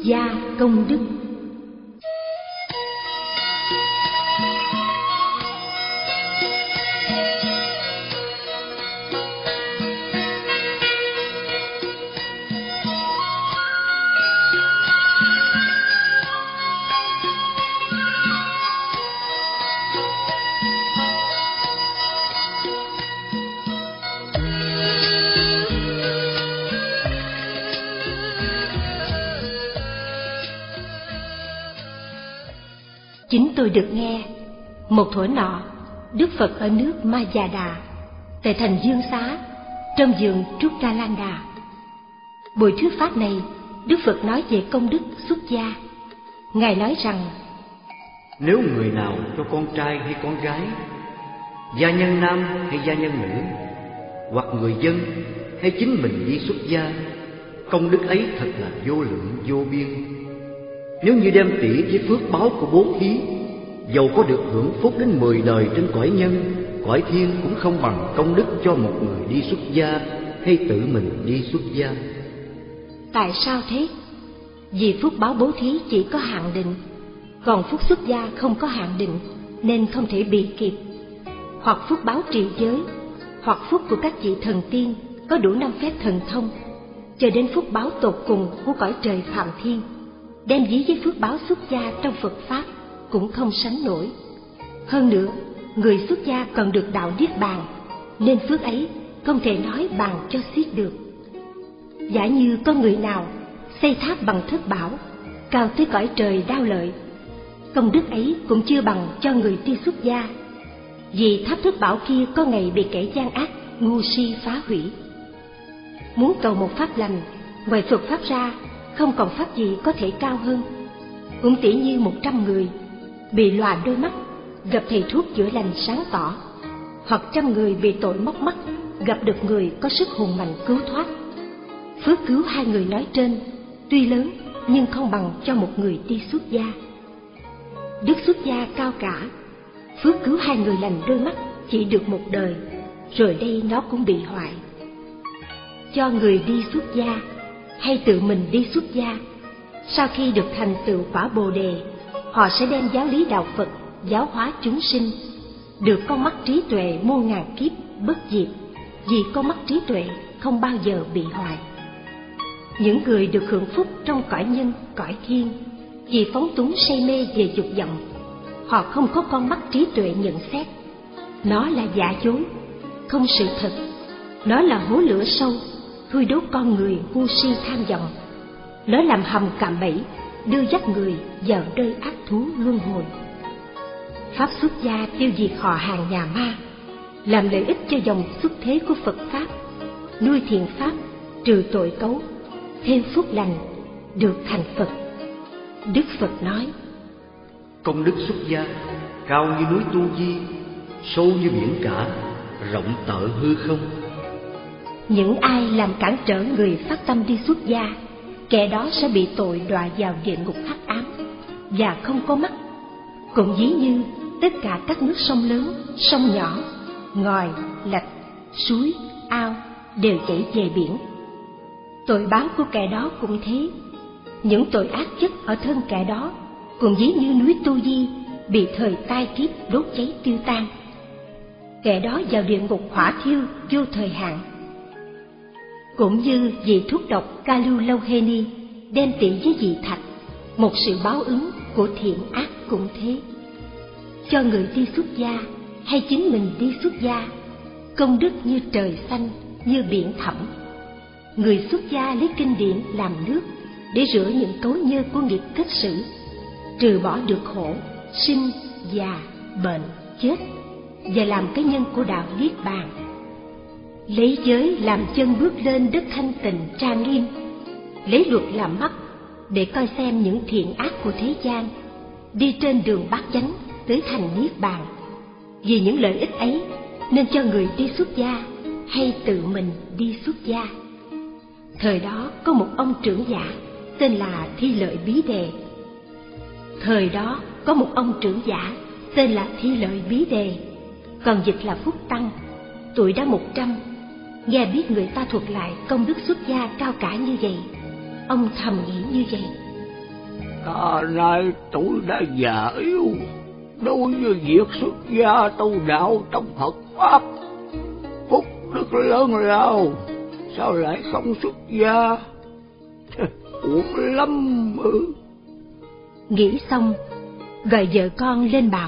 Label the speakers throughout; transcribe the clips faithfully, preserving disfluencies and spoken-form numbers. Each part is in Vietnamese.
Speaker 1: gia công đức. Chính tôi được nghe, một thuở nọ, Đức Phật ở nước Mayada, tại thành Dương Xá, trong vườn Trúc-ca-lan-đà. Buổi thuyết pháp này, Đức Phật nói về công đức xuất gia. Ngài nói rằng:
Speaker 2: nếu người nào cho con trai hay con gái, gia nhân nam hay gia nhân nữ, hoặc người dân hay chính mình đi xuất gia, công đức ấy thật là vô lượng vô biên. Nếu như đem tỉ với phước báo của bố thí, dầu có được hưởng phúc đến mười đời trên cõi nhân, cõi thiên cũng không bằng công đức cho một người đi xuất gia hay tự mình đi xuất gia.
Speaker 1: Tại sao thế? Vì phước báo bố thí chỉ có hạn định, còn phúc xuất gia không có hạn định, nên không thể bị kịp. Hoặc phước báo trì giới, hoặc phúc của các vị thần tiên có đủ năm phép thần thông, cho đến phước báo tột cùng của cõi trời Phạm Thiên, đem ví với phước báo xuất gia trong Phật Pháp cũng không sánh nổi. Hơn nữa, người xuất gia còn được đạo niết bàn, nên phước ấy không thể nói bằng cho xiết được. Giả như có người nào xây tháp bằng thất bảo, cao tới cõi trời Đao Lợi, công đức ấy cũng chưa bằng cho người đi xuất gia, vì tháp thất bảo kia có ngày bị kẻ gian ác ngu si phá hủy. Muốn cầu một pháp lành, ngoài Phật Pháp ra, không còn pháp gì có thể cao hơn. Cũng tỉ như một trăm người bị lòa đôi mắt, gặp thầy thuốc chữa lành sáng tỏ, hoặc trăm người bị tội móc mắt, gặp được người có sức hùng mạnh cứu thoát. Phước cứu hai người nói trên tuy lớn, nhưng không bằng cho một người đi xuất gia. Đức xuất gia cao cả, phước cứu hai người lành đôi mắt chỉ được một đời, rồi đây nó cũng bị hoại. Cho người đi xuất gia hay tự mình đi xuất gia, sau khi được thành tựu quả Bồ Đề, họ sẽ đem giáo lý đạo Phật giáo hóa chúng sinh, được con mắt trí tuệ muôn ngàn kiếp bất diệt, vì con mắt trí tuệ không bao giờ bị hoại. Những người được hưởng phúc trong cõi nhân, cõi thiên, vì phóng túng say mê về dục vọng, họ không có con mắt trí tuệ nhận xét. Nó là giả dối, không sự thật. Nó là hố lửa sâu, thui đốt con người ngu si tham vọng. Nó làm hầm cạm bẫy, đưa dắt người vào nơi ác thú luân hồi. Pháp xuất gia tiêu diệt họ hàng nhà ma, làm lợi ích cho dòng xuất thế của Phật Pháp, nuôi thiện Pháp, trừ tội cấu, thêm phúc lành, được thành Phật. Đức Phật nói:
Speaker 2: công đức xuất gia cao như núi Tu Di, sâu như biển cả, rộng tợ hư không.
Speaker 1: Những ai làm cản trở người phát tâm đi xuất gia, kẻ đó sẽ bị tội đọa vào địa ngục hắc ám và không có mắt. Cũng ví như tất cả các nước sông lớn, sông nhỏ, ngòi, lạch, suối, ao đều chảy về biển. Tội báo của kẻ đó cũng thế. Những tội ác chất ở thân kẻ đó cũng ví như núi Tu Di bị thời tai kiếp đốt cháy tiêu tan. Kẻ đó vào địa ngục hỏa thiêu vô thời hạn. Cũng như vị thuốc độc Kalulauheni đem tỉ với vị thạch, một sự báo ứng của thiện ác cũng thế. Cho người đi xuất gia hay chính mình đi xuất gia, công đức như trời xanh, như biển thẳm. Người xuất gia lấy kinh điển làm nước để rửa những cấu nhơ của nghiệp kết sử, trừ bỏ được khổ, sinh, già, bệnh, chết, và làm cái nhân của đạo niết bàn. Lấy giới làm chân bước lên đất thanh tịnh trang nghiêm, lấy luật làm mắt để coi xem những thiện ác của thế gian, đi trên đường bát chánh tới thành niết bàn. Vì những lợi ích ấy nên cho người đi xuất gia hay tự mình đi xuất gia. Thời đó có một ông trưởng giả tên là Thi Lợi Bí Đề. Thời đó có một ông trưởng giả tên là Thi Lợi Bí Đề, còn dịch là Phúc Tăng, tuổi đã một trăm. Nghe biết người ta thuật lại công đức xuất gia cao cả như vậy, ông thầm nghĩ như vậy:
Speaker 3: Ta nay tuổi đã già yếu, đối với việc xuất gia tu đạo trong Phật Pháp, phúc đức lớn lao, sao lại không xuất gia? Uổng lắm ư.
Speaker 1: Nghĩ xong, gọi vợ con lên bảo: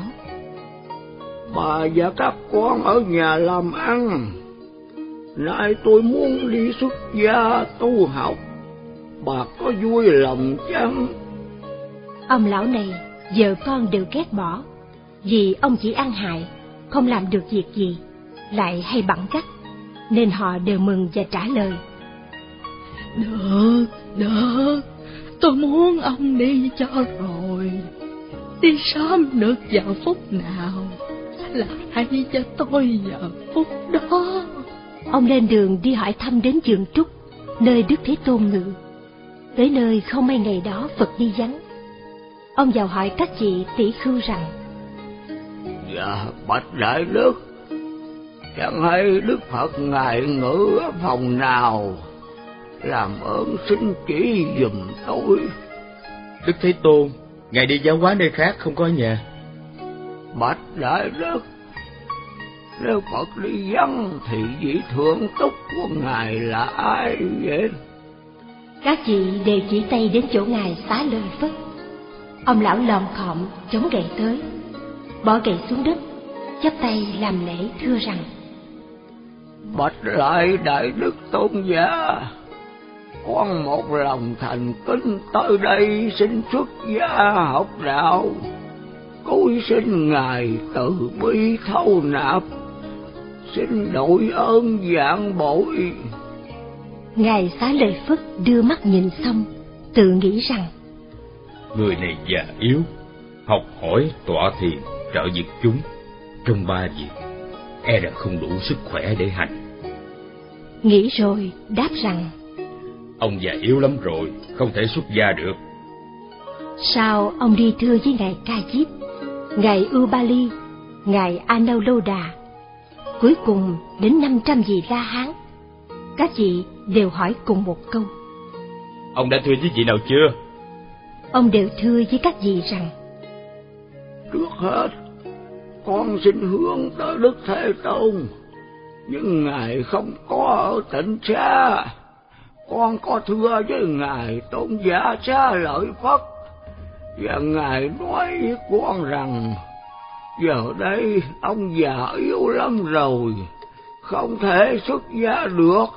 Speaker 3: Bà và các con ở nhà làm ăn, nay tôi muốn đi xuất gia tu học, bà có vui lòng chăng?
Speaker 1: Ông lão này vợ con đều ghét bỏ, vì ông chỉ ăn hại, không làm được việc gì, lại hay bẵng trách, nên họ đều mừng và trả lời:
Speaker 4: Được, được, tôi muốn ông đi cho rồi. Đi sớm được vào phút nào là hay cho tôi vào phút đó.
Speaker 1: Ông lên đường đi hỏi thăm đến vườn trúc, nơi Đức Thế Tôn ngự. Tới nơi không mấy ngày đó Phật đi vắng. Ông vào hỏi các vị tỷ khưu rằng:
Speaker 3: Dạ, bạch đại đức, chẳng hay Đức Phật ngài ngự ở phòng nào, làm ơn xin chỉ giùm tôi.
Speaker 5: Đức Thế Tôn, ngài đi giáo hóa nơi khác, không có ở nhà.
Speaker 3: Bạch đại đức, nếu Phật đi vắng thì vị thượng túc của ngài là ai vậy?
Speaker 1: Các vị đều chỉ tay đến chỗ ngài Xá Lợi Phất. Ông lão lòm khòm chống gậy tới, bỏ gậy xuống đất, chắp tay làm lễ thưa rằng:
Speaker 3: Bạch lại đại đức tôn giả, con một lòng thành kính tới đây xin xuất gia học đạo, cúi xin ngài từ bi thâu nạp, xin đội ơn vạn bội.
Speaker 1: Ngài Xá Lợi Phất đưa mắt nhìn xong, tự nghĩ rằng:
Speaker 6: Người này già yếu, học hỏi tọa thiền trợ việc chúng, trong ba việc e là không đủ sức khỏe để hành.
Speaker 1: Nghĩ rồi đáp rằng:
Speaker 6: Ông già yếu lắm rồi, không thể xuất gia được.
Speaker 1: Sau ông đi thưa với ngài Ca Diếp, ngài Ubali, ngài Anuruddha, cuối cùng đến năm trăm vị La Hán. Các vị đều hỏi cùng một câu:
Speaker 6: Ông đã thưa với vị nào chưa?
Speaker 1: Ông đều thưa với các vị rằng:
Speaker 3: Trước hết, con xin hướng tới Đức Thế Tôn, nhưng ngài không có ở Tịnh Xá. Con có thưa với ngài tôn giả Xá Lợi Phất, và ngài nói với con rằng giờ đây ông già yếu lắm rồi, không thể xuất gia được.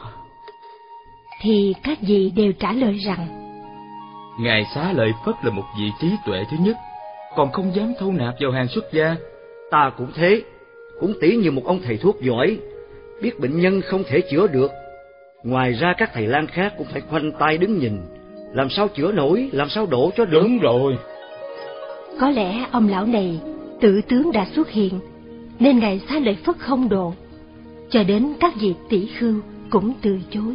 Speaker 1: Thì các vị đều trả lời rằng:
Speaker 5: Ngài Xá Lợi Phất là một vị trí tuệ thứ nhất, còn không dám thâu nạp vào hàng xuất gia.
Speaker 2: Ta cũng thế, cũng tỉ như một ông thầy thuốc giỏi, biết bệnh nhân không thể chữa được. Ngoài ra các thầy lang khác cũng phải khoanh tay đứng nhìn, làm sao chữa nổi, làm sao độ cho được.
Speaker 6: Đúng rồi.
Speaker 1: Có lẽ ông lão này tự tướng đã xuất hiện, nên ngài Xá Lợi Phất không độ, cho đến các vị tỷ khưu cũng từ chối.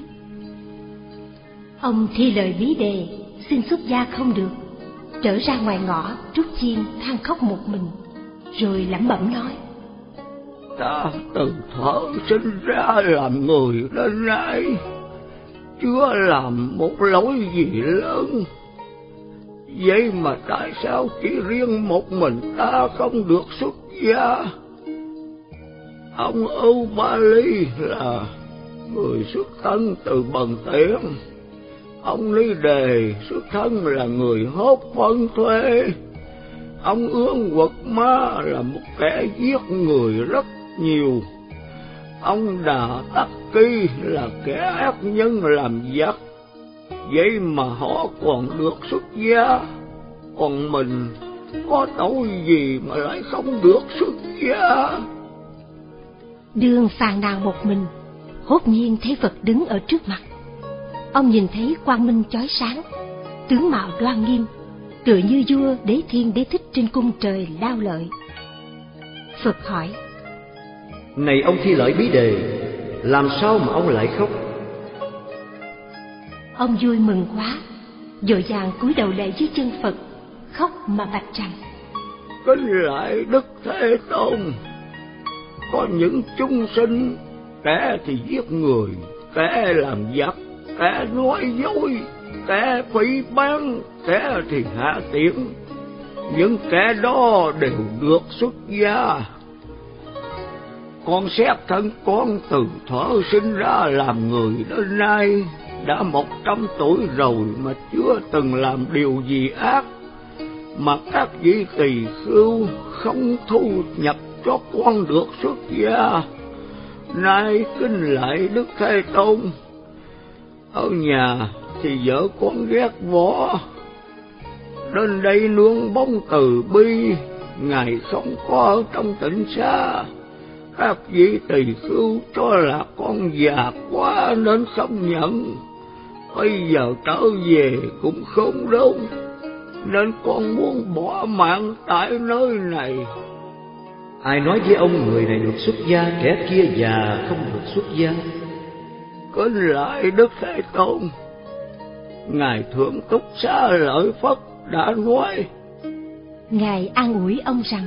Speaker 1: Ông thi lời bí đề, xin xuất gia không được, trở ra ngoài ngõ trút chiên than khóc một mình, rồi lẩm bẩm nói:
Speaker 3: Ta từ thở sinh ra làm người đến nay, chưa làm một lỗi gì lớn, vậy mà tại sao chỉ riêng một mình ta không được xuất gia? Ông Ubali là người xuất thân từ Bần Tiện, ông Ni Đề xuất thân là người hốt phân thuê, ông Ương Quật Ma là một kẻ giết người rất nhiều, ông Đà Tắc Kỳ là kẻ ác nhân làm giặc, vậy mà họ còn được xuất gia, còn mình có tội gì mà lại không được xuất gia?
Speaker 1: Đương phàn nàn một mình, hốt nhiên thấy Phật đứng ở trước mặt. Ông nhìn thấy quang minh chói sáng, tướng mạo đoan nghiêm, tựa như vua Đế Thiên Đế Thích trên cung trời Lao Lợi. Phật hỏi:
Speaker 2: Này ông thi lợi bí đề, làm sao mà ông lại khóc?
Speaker 1: Ông vui mừng quá, vội vàng cúi đầu lạy dưới chân Phật, khóc mà bạch rằng:
Speaker 3: Kính lại Đức Thế Tôn, có những chúng sinh, kẻ thì giết người, kẻ làm giặc, kẻ nói dối, kẻ phỉ báng, kẻ thì hạ tiễn, những kẻ đó đều được xuất gia. Con xét thân con từ thuở sinh ra làm người đến nay, đã một trăm tuổi rồi mà chưa từng làm điều gì ác, mà các vị tỳ khưu không thu nhập cho con được xuất gia. Nay kính lạy Đức Thế Tôn, ở nhà thì vợ con ghét bỏ, đến đây nương bóng từ bi, Ngài không có ở trong tịnh xá. Các vị tỳ khưu cho là con già quá nên không nhận, bây giờ trở về cũng không đâu, nên con muốn bỏ mạng tại nơi này.
Speaker 2: Ai nói với ông người này được xuất gia, kẻ kia già không được xuất gia?
Speaker 3: Kính lại Đức Thế Tôn, Ngài Thượng Túc Xá Lợi Phất đã nói.
Speaker 1: Ngài an ủi ông rằng: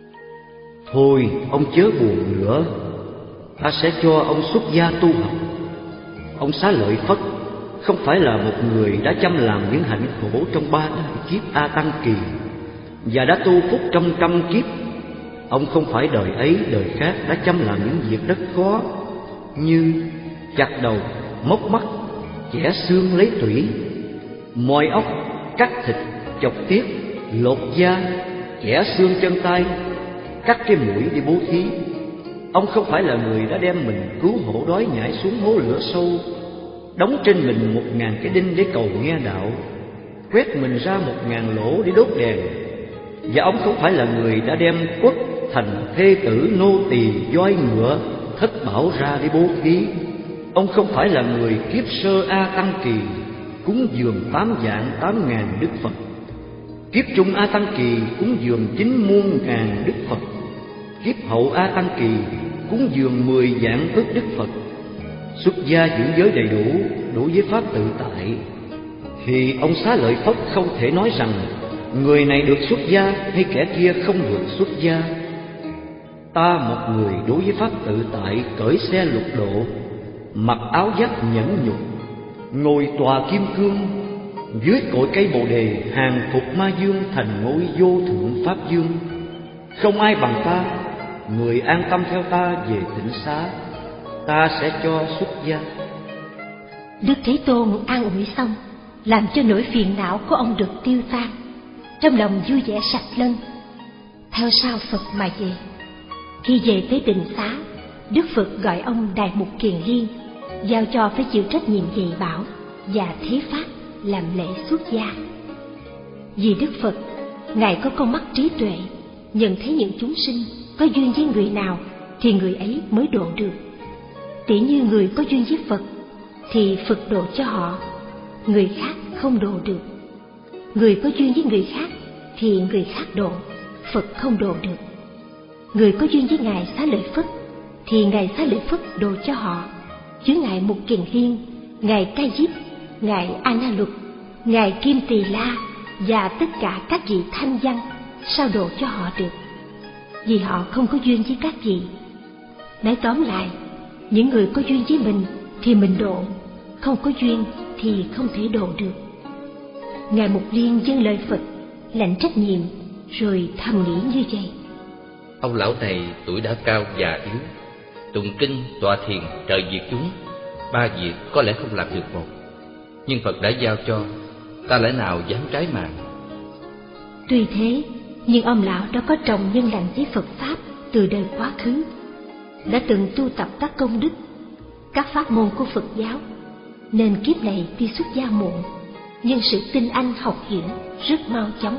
Speaker 2: Thôi ông chớ buồn nữa, ta sẽ cho ông xuất gia tu học. Ông Xá Lợi Phất không phải là một người đã chăm làm những hạnh khổ trong ba đại kiếp A Tăng Kỳ và đã tu phúc trong trăm kiếp. Ông không phải đời ấy đời khác đã chăm làm những việc rất khó như chặt đầu, móc mắt, chẻ xương lấy tủy, moi ốc, cắt thịt, chọc tiết, lột da, chẻ xương chân tay, cắt cái mũi đi bố thí. Ông không phải là người đã đem mình cứu hổ đói nhảy xuống hố lửa sâu, đóng trên mình một ngàn cái đinh để cầu nghe đạo, quét mình ra một ngàn lỗ để đốt đèn. Và ông không phải là người đã đem quất thành thê tử, nô tỳ, voi ngựa, thất bảo ra để bố thí. Ông không phải là người kiếp sơ A Tăng Kỳ cúng dường tám vạn tám ngàn Đức Phật, kiếp trung A Tăng Kỳ cúng dường chín muôn ngàn Đức Phật, kiếp hậu A Tăng Kỳ cúng dường mười vạn ức Đức Phật. Xuất gia giữ giới đầy đủ, đủ với pháp tự tại, thì ông Xá Lợi Phất không thể nói rằng người này được xuất gia hay kẻ kia không được xuất gia. Ta một người đối với pháp tự tại, cởi xe lục độ, mặc áo giáp nhẫn nhục, ngồi tòa kim cương, dưới cội cây bồ đề hàng phục ma dương thành ngôi vô thượng pháp dương. Không ai bằng ta, người an tâm theo ta về tịnh xá, ta sẽ cho xuất gia.
Speaker 1: Đức Thế Tôn an ủi xong, làm cho nỗi phiền não của ông được tiêu tan, trong lòng vui vẻ sạch lân, theo sau Phật mà về. Khi về tới tịnh xá, Đức Phật gọi ông Đại Mục Kiền Liên, giao cho phải chịu trách nhiệm dạy bảo và thí pháp làm lễ xuất gia. Vì Đức Phật, Ngài có con mắt trí tuệ, nhận thấy những chúng sinh có duyên với người nào thì người ấy mới độ được. Tỉ như người có duyên với Phật thì Phật độ cho họ, người khác không độ được. Người có duyên với người khác thì người khác độ, Phật không độ được. Người có duyên với Ngài Xá Lợi Phất thì Ngài Xá Lợi Phất độ cho họ, chứ Ngài Mục Kiền Liên, Ngài Ca Diếp, Ngài A Na Luật, Ngài Kim Tỳ La và tất cả các vị thanh văn sao độ cho họ được, vì họ không có duyên với các vị. Nói tóm lại, những người có duyên với mình thì mình độ, không có duyên thì không thể độ được. Ngài Mục Liên dâng lời Phật, lãnh trách nhiệm, rồi thầm nghĩ như vậy:
Speaker 5: Ông lão này tuổi đã cao già yếu, tụng kinh, tọa thiền, trợ việc chúng, ba việc có lẽ không làm được một. Nhưng Phật đã giao cho, ta lẽ nào dám trái mạng.
Speaker 1: Tuy thế, nhưng ông lão đã có trồng nhân lành với Phật Pháp từ đời quá khứ, đã từng tu tập các công đức, các pháp môn của Phật giáo, nên kiếp này tuy xuất gia muộn, nhưng sự tinh anh học hiểu rất mau chóng.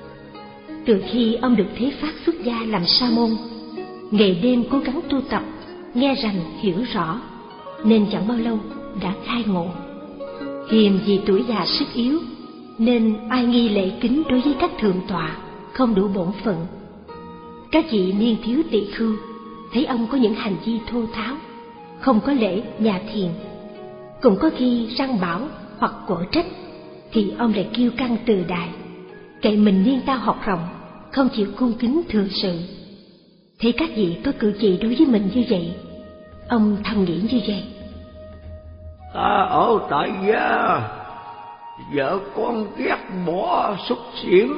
Speaker 1: Từ khi ông được thế phát xuất gia làm sa môn, ngày đêm cố gắng tu tập, nghe rành hiểu rõ, nên chẳng bao lâu đã khai ngộ. Hiềm vì tuổi già sức yếu, nên ai nghi lễ kính đối với các thượng tọa không đủ bổn phận. Các vị niên thiếu tỳ khưu thấy ông có những hành vi thô tháo, không có lễ nhà thiền, cũng có khi răng bảo hoặc quở trách, thì ông lại kiêu căng từ đại, cậy mình niên tao học rộng, không chịu cung kính thường sự. Thấy các vị có cử chỉ đối với mình như vậy, ông thầm nghĩ như vậy:
Speaker 3: Ta ở tại gia, Vợ con ghét bỏ xuất xiển,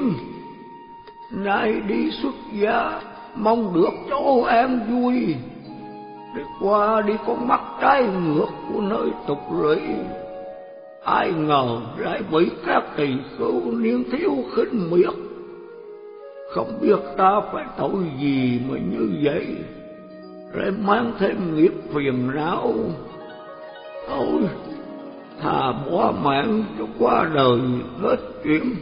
Speaker 3: nay đi xuất gia mong được chỗ an vui. Đi qua đi con mắt trái ngược của nơi tục lụy, ai ngờ lại bị các tỳ khưu niên thiếu khinh miệt. Không biết ta phải tội gì mà như vậy, lại mang thêm nghiệp phiền não. Thôi thà bỏ mạng cho qua đời hết chuyện.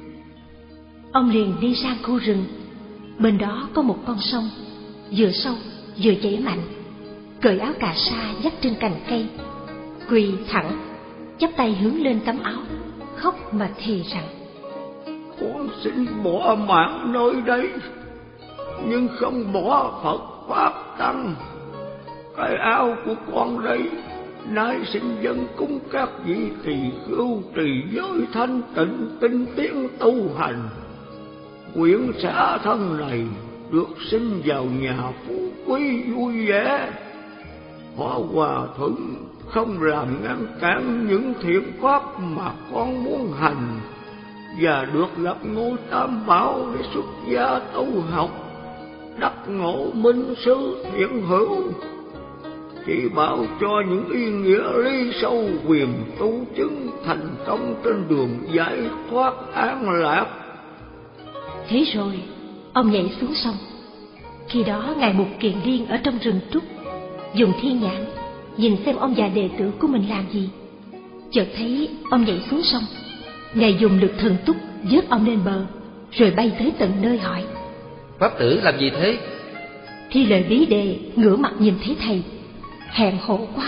Speaker 1: Ông liền đi sang khu rừng. Bên đó có một con sông, vừa sâu vừa chảy mạnh. Cởi áo cà sa dắt trên cành cây, quỳ thẳng, chắp tay hướng lên tấm áo, khóc mà thề rằng:
Speaker 3: Con xin bỏ mạng nơi đây, nhưng không bỏ Phật Pháp Tăng. Cái áo của con đây nay xin dâng cúng các vị tỳ khưu trì giới thanh tịnh tinh tiến tu hành. Nguyện xã thân này được sinh vào nhà phú quý vui vẻ. Họ Hòa Thượng không làm ngăn cản những thiện pháp mà con muốn hành, và được gặp ngôi Tam Bảo để xuất gia tu học, đắc ngộ minh sư thiện hữu. Chỉ bảo cho những ý nghĩa lý sâu quyền tu chứng thành công trên đường giải thoát an lạc.
Speaker 1: Thế rồi ông nhảy xuống sông. Khi đó ngài Mục Kiền Liên ở trong rừng trúc, dùng thiên nhãn nhìn xem ông già đệ tử của mình làm gì. Chợt thấy ông nhảy xuống sông, ngài dùng lực thần túc vớt ông lên bờ, rồi bay tới tận nơi hỏi:
Speaker 5: Pháp tử làm gì thế?
Speaker 1: Thi Lợi Bí Đề ngửa mặt nhìn thấy thầy, hẹn hổ quá,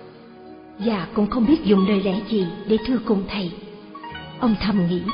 Speaker 1: và cũng không biết dùng lời lẽ gì để thưa cùng thầy. Ông thầm nghĩ: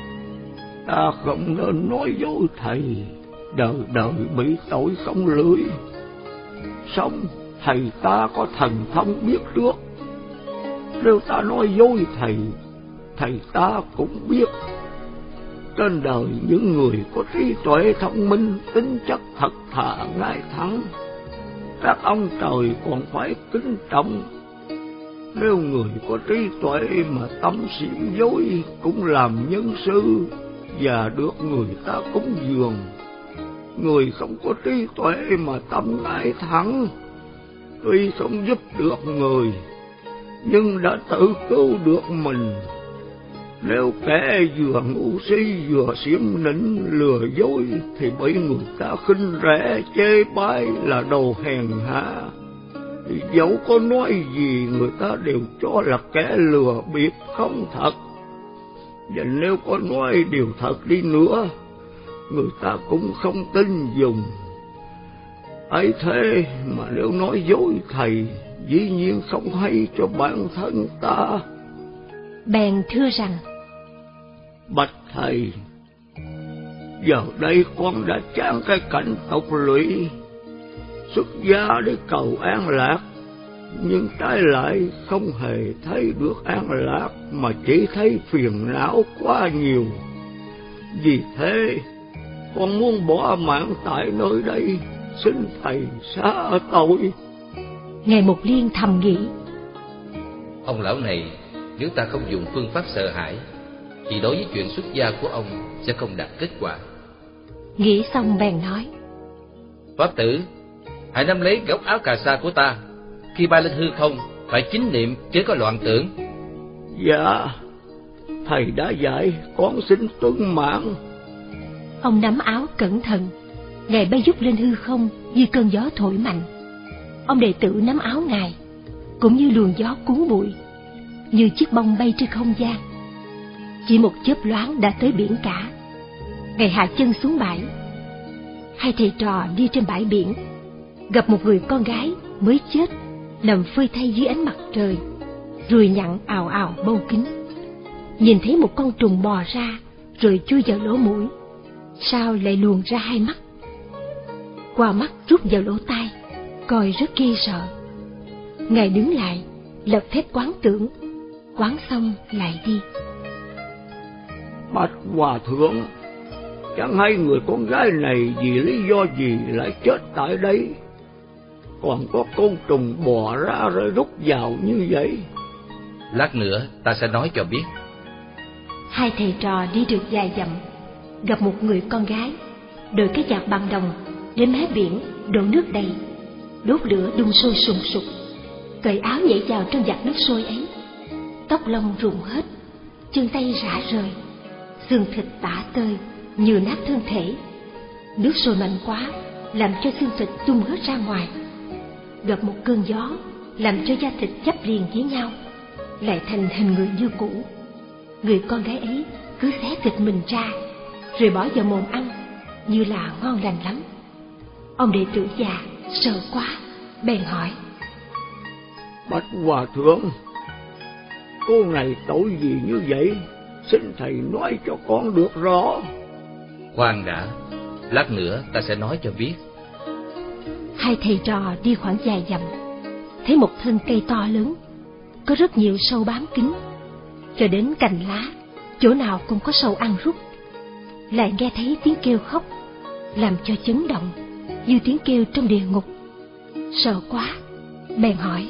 Speaker 3: Ta không nên nói dối thầy, đời đời bị tội không lưỡi. Xong thầy ta có thần thông biết trước, nếu ta nói dối thầy, thầy ta cũng biết. Trên đời những người có trí tuệ thông minh, tính chất thật thà ngay thẳng, các ông trời còn phải kính trọng. Nếu người có trí tuệ mà tâm xiểm dối cũng làm nhân sư và được người ta cúng dường. Người không có trí tuệ mà tâm ngay thẳng, tuy không giúp được người nhưng đã tự cứu được mình. Nếu kẻ vừa ngu si vừa xiểm nịnh lừa dối thì bị người ta khinh rẻ chê bai là đồ hèn hạ, thì dẫu có nói gì người ta đều cho là kẻ lừa bịp không thật. Và nếu có nói điều thật đi nữa, người ta cũng không tin dùng. Ấy thế mà nếu nói dối thầy, dĩ nhiên không hay cho bản thân ta.
Speaker 1: Bèn thưa rằng:
Speaker 3: Bạch thầy, giờ đây con đã chán cái cảnh tục lụy, xuất gia để cầu an lạc, nhưng trái lại không hề thấy được an lạc mà chỉ thấy phiền não quá nhiều. Vì thế con muốn bỏ mạng tại nơi đây, xin thầy xá tội.
Speaker 1: Ngài Mục Liên thầm nghĩ:
Speaker 5: Ông lão này nếu ta không dùng phương pháp sợ hãi thì đối với chuyện xuất gia của ông sẽ không đạt kết quả.
Speaker 1: Nghĩ xong bèn nói:
Speaker 5: Pháp tử, hãy nắm lấy góc áo cà sa của ta, khi bay lên hư không phải chính niệm chứ có loạn tưởng.
Speaker 3: Dạ, thầy đã dạy, con xin tuân mạng.
Speaker 1: Ông nắm áo cẩn thận, ngài bay vút lên hư không như cơn gió thổi mạnh. Ông đệ tử nắm áo ngài cũng như luồng gió cuốn bụi, như chiếc bông bay trên không gian. Chỉ một chớp loáng đã tới biển cả. Ngài hạ chân xuống bãi. Hai thầy trò đi trên bãi biển, gặp một người con gái mới chết nằm phơi thay dưới ánh mặt trời, ruồi nhặn ào ào bâu kín. Nhìn thấy một con trùng bò ra rồi chui vào lỗ mũi, sao lại luồn ra hai mắt, qua mắt rút vào lỗ tai, coi rất ghê sợ. Ngài đứng lại lập phép quán tưởng, quán xong lại đi.
Speaker 3: Bạch Hòa Thượng, chẳng hay người con gái này vì lý do gì lại chết tại đây, còn có côn trùng bò ra rồi rút vào như vậy?
Speaker 5: Lát nữa ta sẽ nói cho biết.
Speaker 1: Hai thầy trò đi được vài dặm, gặp một người con gái đội cái chạc bằng đồng đến mé biển đổ nước đầy, đốt lửa đun sôi sùng sục, cởi áo nhảy vào trong vạc nước sôi ấy. Tóc lông rụng hết, chân tay rã rời, xương thịt tả tơi như nát thân thể. Nước sôi mạnh quá làm cho xương thịt tung hết ra ngoài. Gặp một cơn gió làm cho da thịt chắp liền với nhau, lại thành hình người như cũ. Người con gái ấy cứ xé thịt mình ra rồi bỏ vào mồm ăn, như là ngon lành lắm. Ông đệ tử già sợ quá bèn hỏi:
Speaker 3: Bạch hòa thượng, cô này tội gì như vậy? Xin thầy nói cho con được rõ.
Speaker 5: Khoan đã, lát nữa ta sẽ nói cho biết.
Speaker 1: Hai thầy trò đi khoảng vài dặm, thấy một thân cây to lớn, có rất nhiều sâu bám kín, cho đến cành lá, chỗ nào cũng có sâu ăn rút. Lại nghe thấy tiếng kêu khóc, làm cho chấn động, như tiếng kêu trong địa ngục. Sợ quá, bèn hỏi: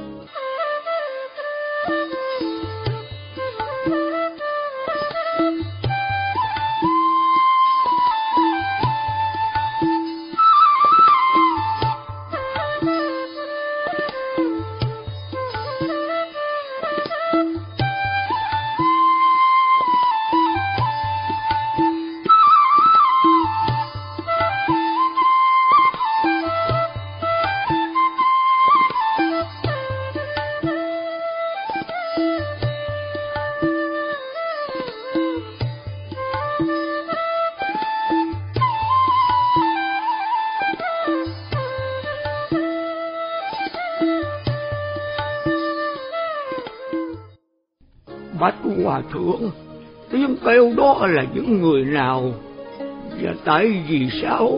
Speaker 3: Bạch hòa thượng, tiếng kêu đó là những người nào và tại vì sao?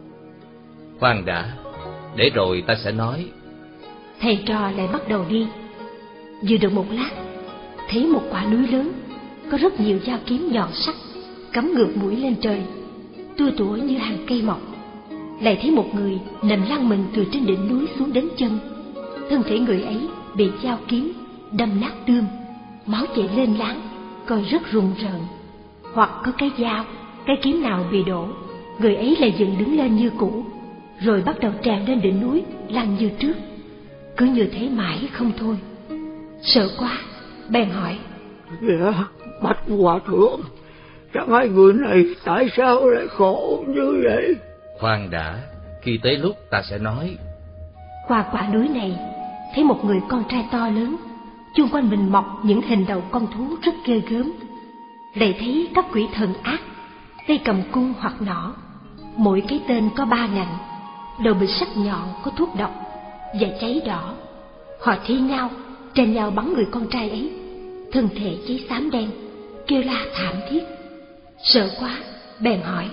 Speaker 5: Khoan đã, để rồi ta sẽ nói.
Speaker 1: Thầy trò lại bắt đầu đi. Vừa được một lát, thấy một quả núi lớn, có rất nhiều dao kiếm nhọn sắc cắm ngược mũi lên trời, tua tủa như hàng cây mọc. Lại thấy một người nằm lăn mình từ trên đỉnh núi xuống đến chân. Thân thể người ấy bị dao kiếm đâm nát tươm, máu chảy lên láng, coi rất rùng rợn. Hoặc có cái dao, cái kiếm nào bị đổ, người ấy lại dựng đứng lên như cũ, rồi bắt đầu trèo lên đỉnh núi lăn như trước. Cứ như thế mãi không thôi. Sợ quá, bèn hỏi:
Speaker 3: Dạ, Bạch hòa thượng, chẳng hai người này tại sao lại khổ như vậy?
Speaker 5: Khoan đã, khi tới lúc ta sẽ nói.
Speaker 1: Qua quả núi này, thấy một người con trai to lớn, chung quanh mình mọc những hình đầu con thú rất ghê gớm. Lại thấy các quỷ thần ác, tay cầm cung hoặc nỏ, mỗi cái tên có ba ngạnh, đầu bị sắc nhọn có thuốc độc và cháy đỏ. Họ thi nhau, tranh nhau bắn người con trai ấy, thân thể cháy xám đen, kêu la thảm thiết. Sợ quá, bèn hỏi: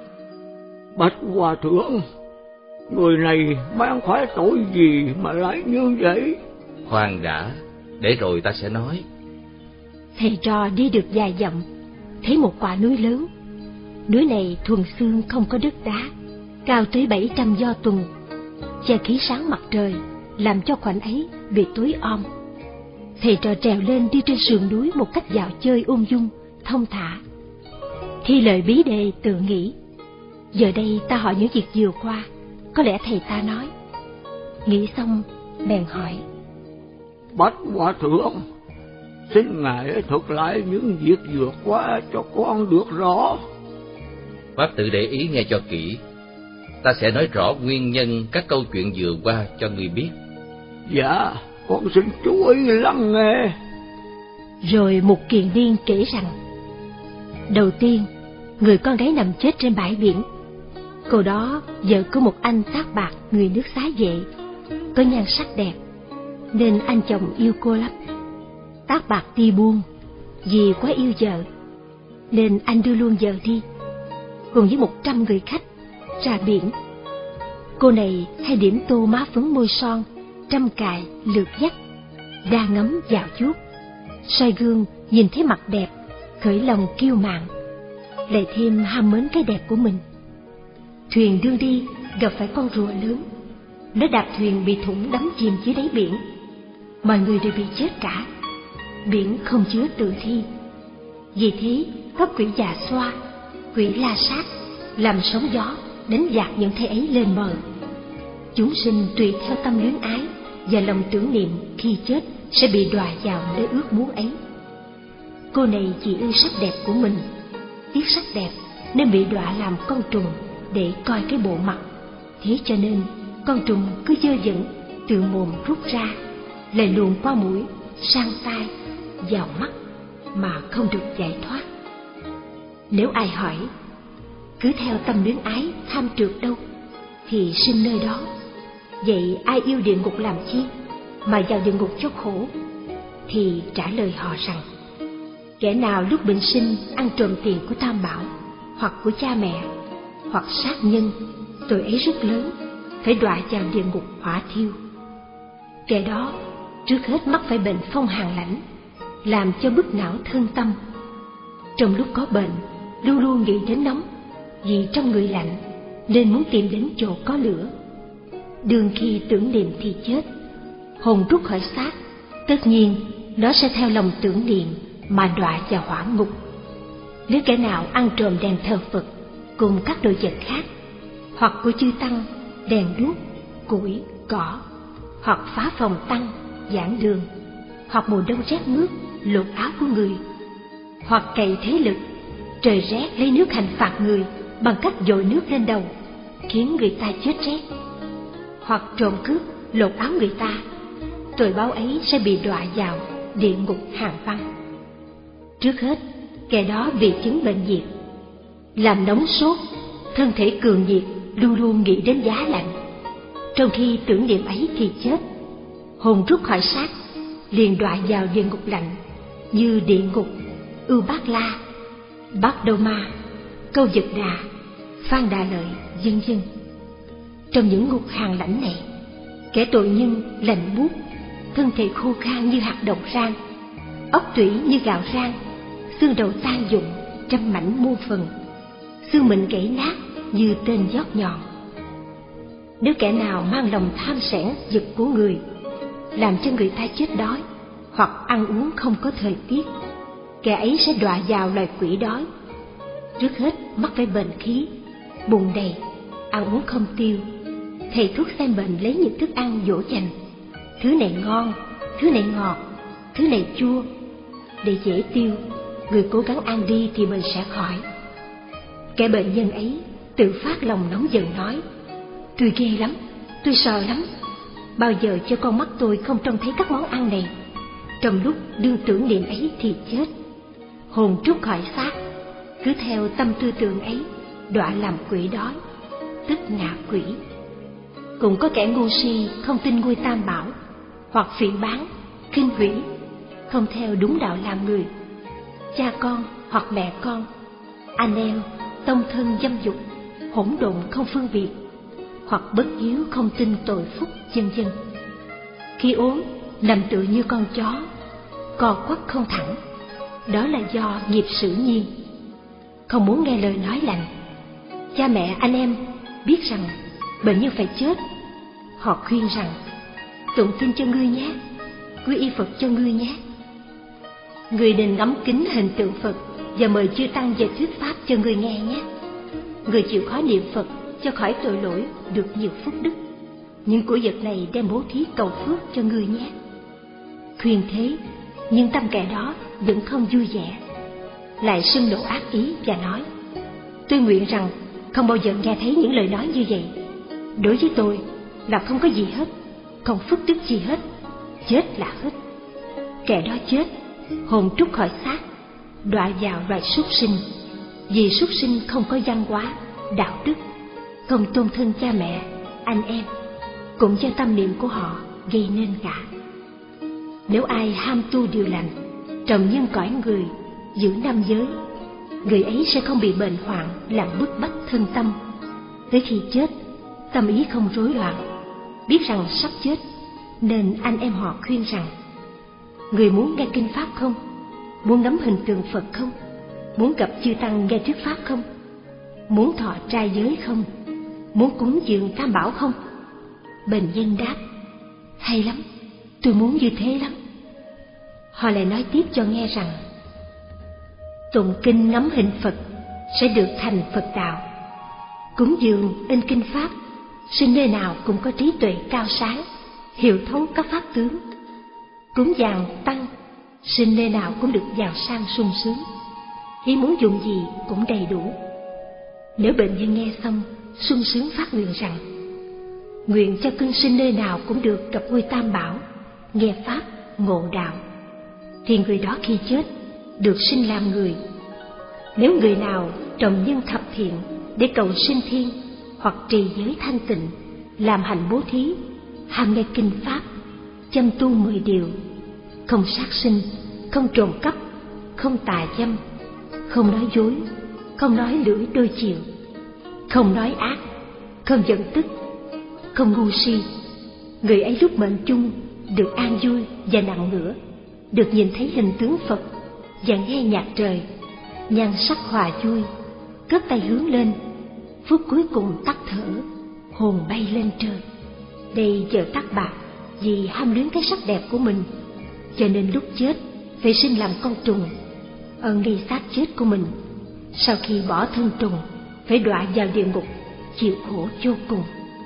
Speaker 3: Bạch hòa thượng, người này mang phải tội gì mà lại như vậy?
Speaker 5: Khoan đã, để rồi ta sẽ nói.
Speaker 1: Thầy trò đi được vài dặm, thấy một quả núi lớn. Núi này thuần xương không có đất đá, cao tới bảy trăm do tuần, che khí sáng mặt trời, làm cho khoảnh ấy bị tối om. Thầy trò trèo lên đi trên sườn núi một cách dạo chơi ung dung, thông thả. Khi lời bí đề tự nghĩ: giờ đây ta hỏi những việc vừa qua, có lẽ thầy ta nói. Nghĩ xong, bèn hỏi:
Speaker 3: Bạch hòa thượng, xin ngài thuật lại những việc vừa qua cho con được rõ.
Speaker 5: Bác tự để ý nghe cho kỹ. Ta sẽ nói rõ nguyên nhân các câu chuyện vừa qua cho ngươi biết.
Speaker 3: Dạ, con xin chú ý lắng nghe.
Speaker 1: Rồi Mục Kiền Liên kể rằng: đầu tiên, người con gái nằm chết trên bãi biển. Cô đó vợ của một anh Tác Bạc người nước Xá Vệ, có nhan sắc đẹp, nên anh chồng yêu cô lắm. Tác Bạc ti buông, vì quá yêu vợ, nên anh đưa luôn vợ đi, cùng với một trăm người khách ra biển. Cô này hay điểm tô má phấn môi son, trăm cài lượt dắt, đa ngắm dạo chuốt, soi gương nhìn thấy mặt đẹp, khởi lòng kiêu mạn, lại thêm ham mến cái đẹp của mình. Thuyền đương đi gặp phải con rùa lớn, nó đạp thuyền bị thủng đắm chìm dưới đáy biển, mọi người đều bị chết cả. Biển không chứa tử thi. Vì thế có quỷ già xoa, quỷ la sát, làm sóng gió đánh dạt những thây ấy lên bờ. Chúng sinh tùy theo tâm luyến ái và lòng tưởng niệm khi chết sẽ bị đọa vào nơi ước muốn ấy. Cô này chỉ ưa sắc đẹp của mình, tiếc sắc đẹp nên bị đọa làm con trùng để coi cái bộ mặt. Thế cho nên con trùng cứ dơ dẫn từ mồm rút ra, lại luồn qua mũi, sang tai, vào mắt mà không được giải thoát. Nếu ai hỏi cứ theo tâm luyến ái tham trượt đâu thì sinh nơi đó, vậy ai yêu địa ngục làm chi mà vào địa ngục cho khổ? Thì trả lời họ rằng kẻ nào lúc bệnh sinh ăn trộm tiền của Tam Bảo hoặc của cha mẹ hoặc sát nhân, tội ấy rất lớn, phải đọa vào địa ngục hỏa thiêu. Kẻ đó trước hết mắc phải bệnh phong hàn lãnh, làm cho bức não thân tâm. Trong lúc có bệnh luôn luôn nghĩ đến nóng, vì trong người lạnh nên muốn tìm đến chỗ có lửa. Đương khi tưởng niệm thì chết, hồn rút khỏi xác, tất nhiên nó sẽ theo lòng tưởng niệm mà đọa vào hỏa ngục. Nếu kẻ nào ăn trộm đèn thờ Phật cùng các đồ vật khác, hoặc của chư tăng, đèn đuốc, củi, cỏ, hoặc phá phòng tăng, giảng đường, hoặc mùa đông rét mướt lột áo của người, hoặc cày thế lực, trời rét lấy nước hành phạt người bằng cách dội nước lên đầu khiến người ta chết rét, hoặc trộm cướp lột áo người ta, tội báo ấy sẽ bị đọa vào địa ngục hàn băng. Trước hết, kẻ đó vì chứng bệnh nhiệt, làm nóng sốt, thân thể cường nhiệt, luôn luôn nghĩ đến giá lạnh. Trong khi tưởng niệm ấy thì chết, hồn rút khỏi xác, liền đọa vào địa ngục lạnh như địa ngục Ưu Bát La, Bát Đô Ma, Câu Vật Đà, Phan Đà Lợi, vân vân. Trong những ngục hàn lãnh này, kẻ tội nhân lạnh buốt, thân thể khô khan như hạt đậu rang, ốc tủy như gạo rang, xương đầu tan dụng trăm mảnh muôn phần, xương mình gãy nát như tên giót nhọn. Nếu kẻ nào mang lòng tham sẻn vật của người, làm cho người ta chết đói, hoặc ăn uống không có thời tiết, kẻ ấy sẽ đọa vào loài quỷ đói. Trước hết mắc phải bệnh khí, bụng đầy, ăn uống không tiêu. Thầy thuốc xem bệnh lấy những thức ăn dỗ dành, thứ này ngon, thứ này ngọt, thứ này chua. Để dễ tiêu, người cố gắng ăn đi thì bệnh sẽ khỏi. Kẻ bệnh nhân ấy tự phát lòng nóng giận nói: tôi ghê lắm, tôi sợ lắm, bao giờ cho con mắt tôi không trông thấy các món ăn này. Trong lúc đương tưởng niệm ấy thì chết, hồn trút khỏi xác, cứ theo tâm tư tưởng ấy đọa làm quỷ đói, tức ngạ quỷ. Cũng có kẻ ngu si không tin ngôi Tam Bảo, hoặc phỉ báng, khinh hủy, không theo đúng đạo làm người. Cha con hoặc mẹ con, anh em, tông thân dâm dục, hỗn độn không phân biệt, hoặc bất hiếu không tin tội phúc, vân vân. Khi ốm nằm tựa như con chó, co quắp không thẳng, đó là do nghiệp sử nhiên. Không muốn nghe lời nói lành, cha mẹ anh em biết rằng bệnh nhân phải chết, họ khuyên rằng tụng kinh cho ngươi nhé, quy y Phật cho ngươi nhé. Người nên ngắm kính hình tượng Phật và mời chư tăng về thuyết pháp cho ngươi nghe nhé. Người chịu khó niệm Phật cho khỏi tội lỗi, được nhiều phúc đức. Những của vật này đem bố thí cầu phước cho ngươi nhé. Khuyên thế, nhưng tâm kẻ đó vẫn không vui vẻ, lại sưng nộ ác ý và nói: tôi nguyện rằng không bao giờ nghe thấy những lời nói như vậy. Đối với tôi là không có gì hết, không phước đức gì hết, chết là hết. Kẻ đó chết, hồn trút khỏi xác, đọa vào loài súc sinh. Vì súc sinh không có văn hóa, đạo đức, không tôn thân cha mẹ, anh em, cũng do tâm niệm của họ gây nên cả. Nếu ai ham tu điều lành, trồng nhân cõi người, giữ năm giới, người ấy sẽ không bị bệnh hoạn làm bức bách thân tâm. Tới khi chết, tâm ý không rối loạn, biết rằng sắp chết, nên anh em họ khuyên rằng: người muốn nghe kinh pháp không? Muốn ngắm hình tượng Phật không? Muốn gặp chư tăng nghe thuyết pháp không? Muốn thọ trai giới không? Muốn cúng dường Tam Bảo không? Bệnh nhân đáp: hay lắm, tôi muốn như thế lắm. Họ lại nói tiếp cho nghe rằng: tụng kinh ngắm hình Phật sẽ được thành Phật đạo. Cúng dường in kinh pháp, sinh nơi nào cũng có trí tuệ cao sáng, hiểu thấu các pháp tướng. Cúng dường tăng, sinh nơi nào cũng được giàu sang sung sướng, ý muốn dùng gì cũng đầy đủ. Nếu bệnh nhân nghe xong sung sướng phát nguyện rằng: nguyện cho cưng sinh nơi nào cũng được gặp ngôi Tam Bảo, nghe pháp ngộ đạo, thì người đó khi chết được sinh làm người. Nếu người nào trồng nhân thập thiện để cầu sinh thiên, hoặc trì giới thanh tịnh, làm hạnh bố thí, ham nghe kinh pháp, chăm tu mười điều: không sát sinh, không trộm cắp, không tà dâm, không nói dối, không nói lưỡi đôi chiều, không nói ác, không giận tức, không ngu si, người ấy lúc mệnh chung được an vui và nặng ngửa, được nhìn thấy hình tướng Phật và nghe nhạc trời, nhan sắc hòa vui, cất tay hướng lên, phút cuối cùng tắt thở, hồn bay lên trời. Đây giờ tắt bạc vì ham luyến cái sắc đẹp của mình, cho nên lúc chết phải sinh làm con trùng, ơn đi xác chết của mình. Sau khi bỏ thân trùng phải đọa vào địa ngục, chịu khổ vô cùng.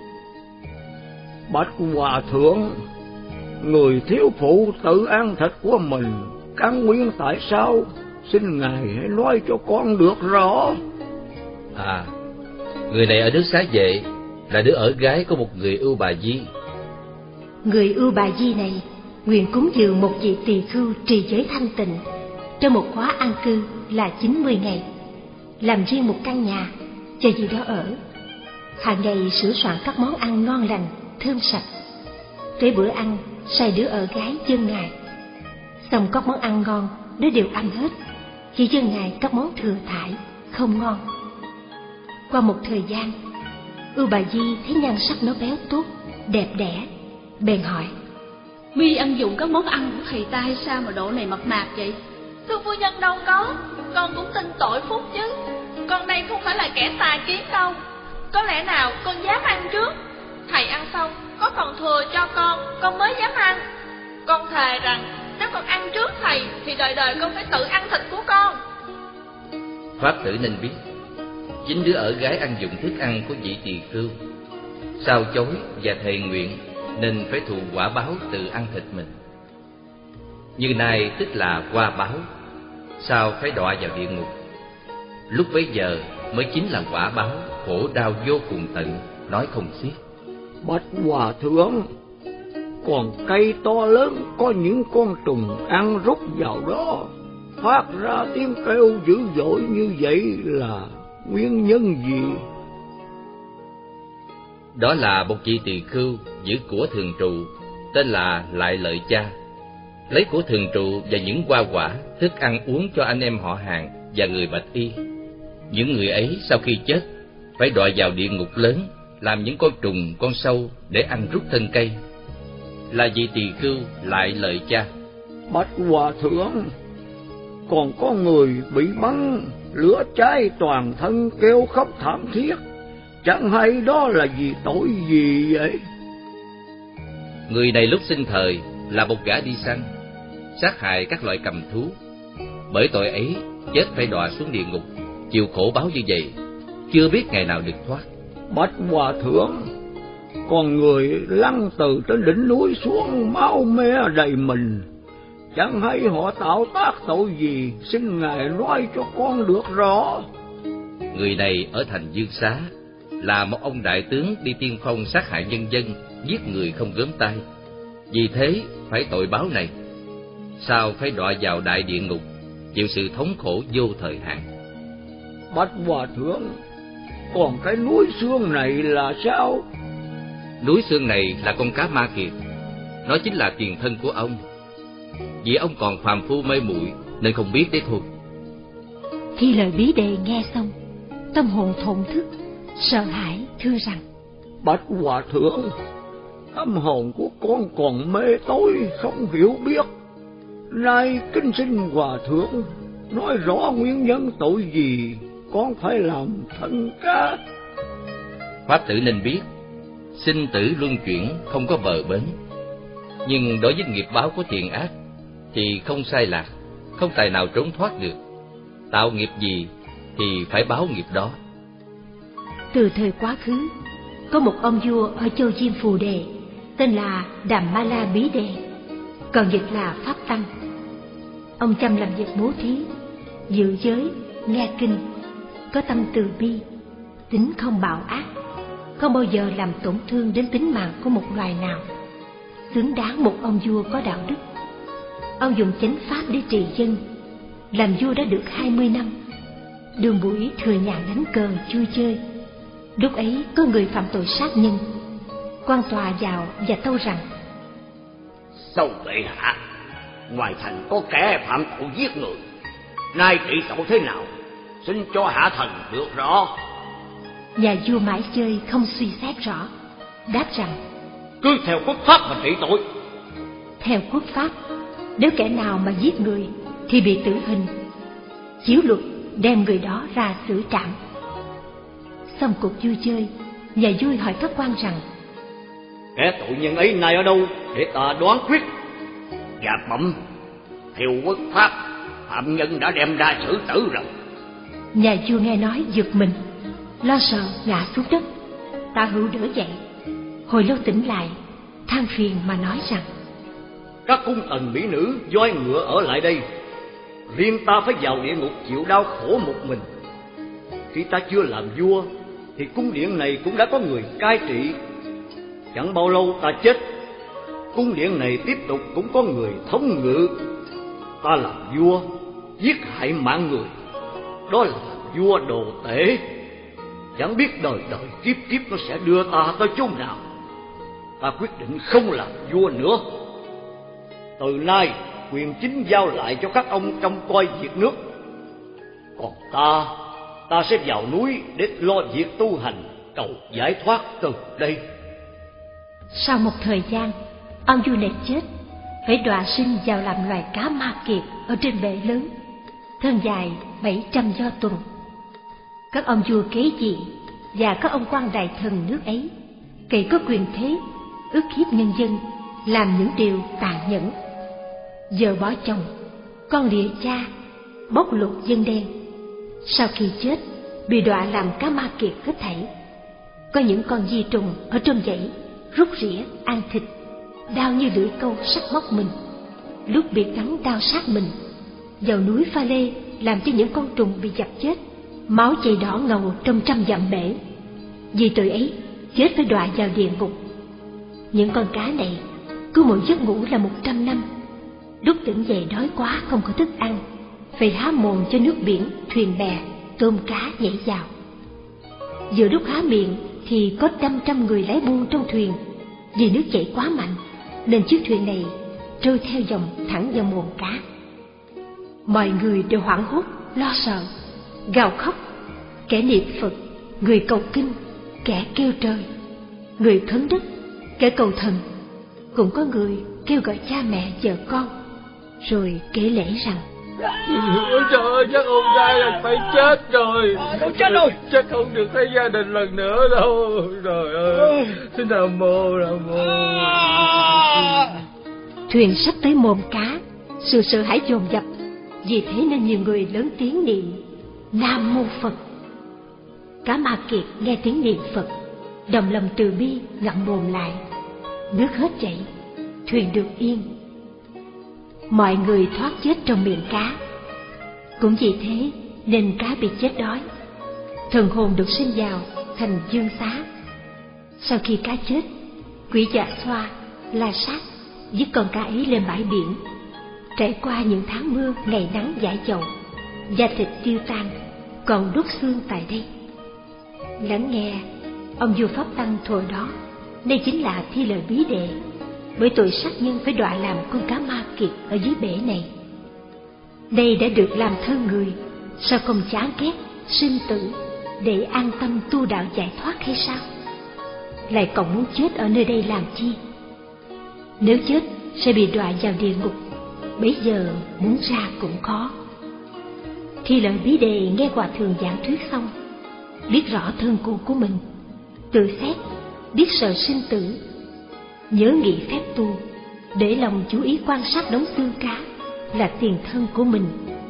Speaker 3: Bạch Hòa Thượng, người thiếu phụ tự ăn thịt của mình, căn nguyên tại sao? Xin Ngài hãy nói cho con được rõ.
Speaker 5: À, người này ở nước Xá Vệ, là đứa ở gái của một người Ưu Bà Di.
Speaker 1: Người Ưu Bà Di này nguyện cúng dường một vị tỳ khưu trì giới thanh tịnh trong một khóa an cư là chín mươi ngày, làm riêng một căn nhà cho vị đó ở, hàng ngày sửa soạn các món ăn ngon lành thơm sạch. Tới bữa ăn sai đứa ở gái dâng Ngài, xong các món ăn ngon đứa đều ăn hết, chỉ dâng Ngài các món thừa thải không ngon. Qua một thời gian, Ưu Bà Di thấy nhan sắc nó béo tốt, đẹp đẽ, bèn hỏi:
Speaker 4: Mi ăn dụng các món ăn của thầy ta hay sao mà độ này mập mạp vậy?
Speaker 7: Thưa phu nhân đâu có, con cũng tin tội phúc chứ. Con đây không phải là kẻ tà kiến đâu. Có lẽ nào con dám ăn trước, thầy ăn xong có còn thừa cho con, con mới dám ăn. Con thề rằng nếu con ăn trước thầy thì đời đời con phải tự ăn thịt của con.
Speaker 5: Pháp tử nên biết, chính đứa ở gái ăn dụng thức ăn của vị tỳ khưu, sao chối và thề nguyện nên phải thụ quả báo từ ăn thịt mình. Như nay tức là qua báo, sao phải đọa vào địa ngục. Lúc bấy giờ mới chính là quả báo khổ đau vô cùng tận, nói không xiết.
Speaker 3: Bạch Hòa Thượng, còn cây to lớn có những con trùng ăn rút vào đó, phát ra tiếng kêu dữ dội như vậy là nguyên nhân gì?
Speaker 5: Đó là một vị tỳ khưu giữ của thường trụ, tên là Lại Lợi Cha, lấy của thường trụ và những hoa quả, thức ăn uống cho anh em họ hàng và người bạch y. Những người ấy sau khi chết phải đọa vào địa ngục lớn, làm những con trùng, con sâu để ăn rút thân cây. Là vị tỳ khưu Lại Lợi Cha.
Speaker 3: Bạch Hòa Thượng, còn có người bị bắn lửa cháy toàn thân kêu khóc thảm thiết, chẳng hay đó là vì tội gì vậy?
Speaker 5: Người này lúc sinh thời là một gã đi săn, sát hại các loại cầm thú. Bởi tội ấy chết phải đọa xuống địa ngục, chịu khổ báo như vậy, chưa biết ngày nào được thoát.
Speaker 3: Bạch Hòa Thượng, còn người lăn từ trên đỉnh núi xuống máu me đầy mình, chẳng hay họ tạo tác tội gì? Xin Ngài nói cho con được rõ.
Speaker 5: Người này ở thành Dương Xá, là một ông đại tướng đi tiên phong sát hại nhân dân, giết người không gớm tay. Vì thế phải tội báo này, sao phải đọa vào đại địa ngục, chịu sự thống khổ vô thời hạn.
Speaker 3: Bạch Hòa Thượng, còn cái núi xương này là sao?
Speaker 5: Núi xương này là con cá ma kiệt, nó chính là tiền thân của ông. Vì ông còn phàm phu mê muội nên không biết đấy thôi.
Speaker 1: Khi lời bí đề nghe xong, tâm hồn thổn thức, sợ hãi thưa rằng:
Speaker 3: Bạch Hòa Thượng, tâm hồn của con còn mê tối không hiểu biết, nay kính xin Hòa Thượng nói rõ nguyên nhân tội gì con phải làm thân cá.
Speaker 5: Pháp tử nên biết, sinh tử luân chuyển không có bờ bến, nhưng đối với nghiệp báo của thiện ác thì không sai lạc, không tài nào trốn thoát được. tạo nghiệp gì thì phải báo nghiệp đó.
Speaker 1: Từ thời quá khứ, có một ông vua ở châu Diêm Phù Đề tên là Đàm Ma La Bí Đề, còn dịch là Pháp Tăng. Ông chăm làm việc bố thí, giữ giới, nghe kinh, có tâm từ bi, tính không bạo ác, không bao giờ làm tổn thương đến tính mạng của một loài nào, xứng đáng một ông vua có đạo đức. Ông dùng chánh pháp để trị dân, làm vua đã được hai mươi năm. Đường buổi thừa nhàn đánh cờ vui chơi. Lúc ấy có người phạm tội sát nhân, quan tòa vào và tâu rằng:
Speaker 3: Sau bệ hạ, ngoài thành có kẻ phạm tội giết người, nay trị tội thế nào, xin cho hạ thần được rõ.
Speaker 1: Nhà vua mãi chơi không suy xét rõ, đáp rằng:
Speaker 3: Cứ theo quốc pháp mà trị tội.
Speaker 1: Theo quốc pháp, nếu kẻ nào mà giết người thì bị tử hình, chiếu luật đem người đó ra xử trảm. Xong cuộc vui chơi, nhà vua hỏi các quan rằng:
Speaker 3: Kẻ tội nhân ấy nay ở đâu để ta đoán quyết? Dạ bẩm, theo quốc pháp, phạm nhân đã đem ra xử tử rồi.
Speaker 1: Nhà vua nghe nói giật mình, lo sợ ngã xuống đất. Tả Hữu đỡ dậy, hồi lâu tỉnh lại, than phiền mà nói rằng:
Speaker 2: Các cung tần mỹ nữ voi ngựa ở lại đây, riêng ta phải vào địa ngục chịu đau khổ một mình. Khi ta chưa làm vua thì cung điện này cũng đã có người cai trị. Chẳng bao lâu ta chết, cung điện này tiếp tục cũng có người thống ngự. Ta làm vua, giết hại mạng người, đó là vua đồ tể. Chẳng biết đời đời kiếp kiếp nó sẽ đưa ta tới chốn nào. Ta quyết định không làm vua nữa. Từ nay quyền chính giao lại cho các ông trông coi việc nước, còn ta ta sẽ vào núi để lo việc tu hành, cầu giải thoát từ đây.
Speaker 1: Sau một thời gian, ông vua này chết, phải đọa sinh vào làm loài cá ma kiệt ở trên bể lớn, thân dài bảy trăm do tuần. Các ông vua kế vị và các ông quan đại thần nước ấy, kể có quyền thế, ức hiếp nhân dân, làm những điều tàn nhẫn. Vợ bỏ chồng, con lìa cha, bóc lột dân đen. Sau khi chết, bị đọa làm cá ma kiệt hết thảy. Có những con di trùng ở trong dãy rút rỉa ăn thịt, đau như lưỡi câu sắc móc mình. Lúc bị cắn đau sát mình, vào núi pha lê làm cho những con trùng bị dập chết, máu chảy đỏ ngầu trong trăm dặm bể. Vì tội ấy, chết phải đọa vào địa ngục. Những con cá này cứ mỗi giấc ngủ là một trăm năm. Lúc tỉnh dậy đói quá không có thức ăn, phải há mồm cho nước biển, thuyền bè, tôm cá nhảy vào. Giữa lúc há miệng thì có trăm trăm người lái buôn trong thuyền. Vì nước chảy quá mạnh nên chiếc thuyền này trôi theo dòng thẳng vào mồm cá. Mọi người đều hoảng hốt, lo sợ, gào khóc. Kẻ niệm Phật, người cầu kinh, kẻ kêu trời, người khấn đức, kẻ cầu thần. Cũng có người kêu gọi cha mẹ vợ con, rồi kể lễ rằng:
Speaker 8: Ôi trời ơi, chắc ông trai là phải chết rồi.
Speaker 3: Ông chết rồi,
Speaker 8: chắc không được thấy gia đình lần nữa đâu. Trời ơi, Nam Mô Nam Mô.
Speaker 1: Thuyền sắp tới mồm cá, sự sợ hãi dồn dập. Vì thế nên nhiều người lớn tiếng niệm Nam Mô Phật. Cá ma kiệt nghe tiếng niệm Phật, đồng lòng từ bi ngậm mồm lại. Nước hết chảy, thuyền được yên. Mọi người thoát chết trong miệng cá. Cũng vì thế nên cá bị chết đói, thần hồn được sinh vào thành dương xá. Sau khi cá chết, quỷ Dạ Xoa, La Sát dứt con cá ấy lên bãi biển. Trải qua những tháng mưa ngày nắng dãi dầu, da thịt tiêu tan, còn đốt xương tại đây. Lắng nghe, ông vua Pháp Tăng thuở đó, đây chính là Thi Lợi Bí Đề, bởi tội sát nhân phải đọa làm con cá ma kiệt ở dưới bể này. Đây đã được làm thân người, sao không chán ghét sinh tử để an tâm tu đạo giải thoát hay sao? Lại còn muốn chết ở nơi đây làm chi? Nếu chết sẽ bị đọa vào địa ngục, bấy giờ muốn ra cũng khó. Thi Lợi Bí Đề nghe hòa thượng giảng thuyết xong, biết rõ thân cụ của mình, tự xét, biết sợ sinh tử, nhớ nghĩ phép tu, để lòng chú ý quan sát đống xương cá là tiền thân của mình.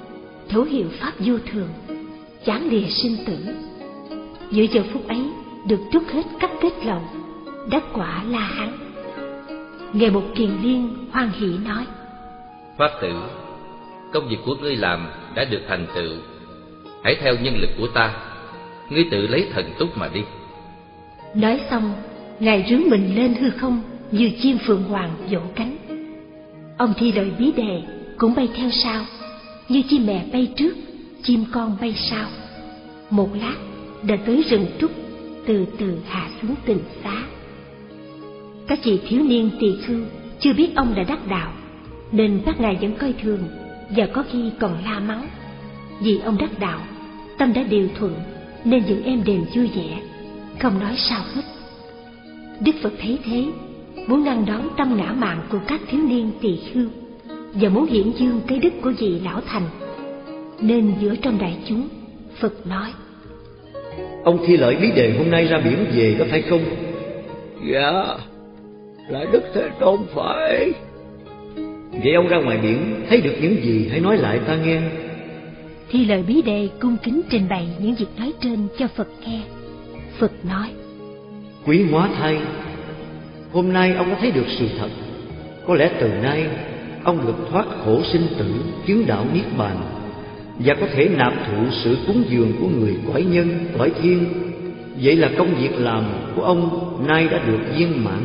Speaker 1: thấu hiểu pháp vô thường, chán lìa sinh tử. Giữa giờ phút ấy được trút hết các kết lậu, đắc quả La Hán. Nghe một kiền liên hoan hỷ nói:
Speaker 5: Pháp tử, công việc của ngươi làm đã được thành tựu, hãy theo nhân lực của ta, ngươi tự lấy thần túc mà đi.
Speaker 1: Nói xong, ngài rướn mình lên hư không như chim phượng hoàng vỗ cánh. Ông Thi Lợi Bí Đề cũng bay theo sau, như chim mẹ bay trước, chim con bay sau. Một lát đã tới rừng trúc, từ từ hạ xuống Tịnh Xá. Các chị thiếu niên tỳ khưu chưa biết ông đã đắc đạo, nên các ngài vẫn coi thường và có khi còn la mắng. Vì ông đắc đạo, tâm đã điều thuận nên vẫn êm đềm vui vẻ, không nói sao hết. Đức Phật thấy thế, muốn ngăn đón tâm ngã mạn của các thiếu niên tỳ khưu và muốn hiển dương cái đức của vị lão thành, nên giữa trong đại chúng, Phật nói:
Speaker 2: Ông Thi Lợi Bí Đề hôm nay ra biển về có phải không?
Speaker 3: Dạ, là Đức Thế Tôn phải.
Speaker 2: Vậy ông ra ngoài biển thấy được những gì, hãy nói lại ta nghe.
Speaker 1: Thi Lợi Bí Đề cung kính trình bày những việc nói trên cho Phật nghe. Phật nói:
Speaker 2: Quý Hóa Thai, hôm nay ông đã thấy được sự thật. Có lẽ từ nay ông được thoát khổ sinh tử, chứng đạo niết bàn, và có thể nạp thụ sự cúng dường của người cõi nhân, cõi thiên. Vậy là công việc làm của ông nay đã được viên mãn.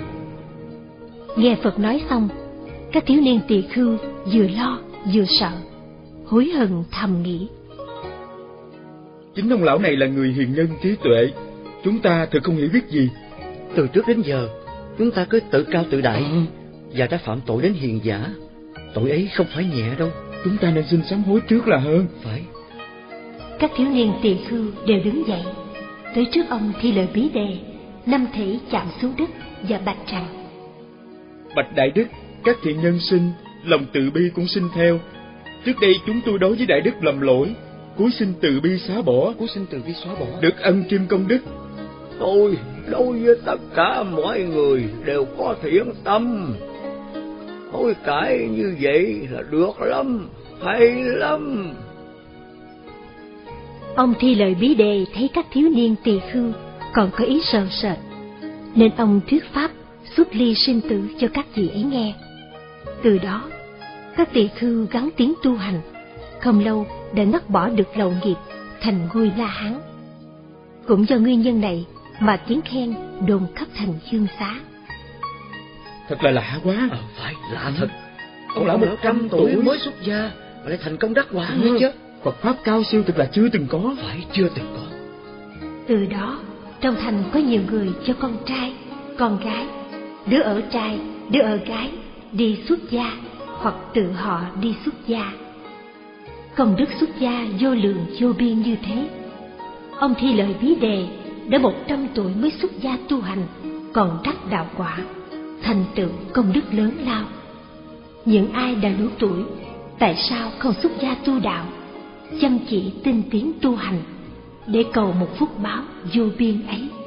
Speaker 1: Nghe Phật nói xong, các thiếu niên tỳ khưu vừa lo vừa sợ, hối hận thầm nghĩ:
Speaker 8: Chính ông lão này là người hiền nhân trí tuệ, chúng ta thật không hiểu biết gì.
Speaker 2: Từ trước đến giờ chúng ta cứ tự cao tự đại, và đã phạm tội đến hiền giả. Tội ấy không phải nhẹ đâu.
Speaker 8: Chúng ta nên xin sám hối trước là hơn.
Speaker 2: Phải.
Speaker 1: Các thiếu niên tỳ khưu đều đứng dậy, tới trước ông Thi Lợi Bí Đề, năm thể chạm xuống đất và bạch rằng:
Speaker 8: Bạch Đại Đức, các thiện nhân sinh, lòng từ bi cũng sinh theo. Trước đây chúng tôi đối với Đại Đức lầm lỗi, cúi xin từ bi xóa bỏ.
Speaker 2: Cúi xin từ bi xóa bỏ.
Speaker 8: Được ân kim công đức.
Speaker 3: Tôi đối với tất cả mọi người đều có thiện tâm. Hối cải như vậy là được lắm, hay lắm.
Speaker 1: Ông Thi Lợi Bí Đề thấy các thiếu niên tỳ khưu còn có ý sợ sệt, nên ông thuyết pháp xuất ly sinh tử cho các vị ấy nghe. Từ đó, các tỳ khưu gắng tiến tu hành, không lâu đã ngắt bỏ được lậu nghiệp, thành ngôi La Hán. Cũng do nguyên nhân này mà tiếng khen đồn khắp thành Dương Xá.
Speaker 8: Thật là lạ quá.
Speaker 2: Ờ, phải, lạ thật. Ông lão một trăm tuổi mới xuất gia mà lại thành công đắc quả
Speaker 8: ừ.
Speaker 2: nữa chứ.
Speaker 8: Phật pháp cao siêu thật là chưa từng có.
Speaker 2: Phải, chưa từng có.
Speaker 1: Từ đó, trong thành có nhiều người cho con trai, con gái, đứa ở trai, đứa ở gái đi xuất gia, hoặc tự họ đi xuất gia. Công đức xuất gia vô lượng vô biên như thế. Ông Thi Lợi Bí Đề đã một trăm tuổi mới xuất gia tu hành, còn đắc đạo quả, thành tựu công đức lớn lao. Những ai đã đủ tuổi, tại sao không xuất gia tu đạo, chăm chỉ tinh tiến tu hành, để cầu một phúc báo vô biên ấy?